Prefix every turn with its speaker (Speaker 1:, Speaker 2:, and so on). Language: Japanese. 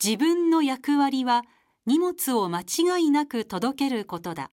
Speaker 1: 自分の役割は荷物を間違いなく届けることだ。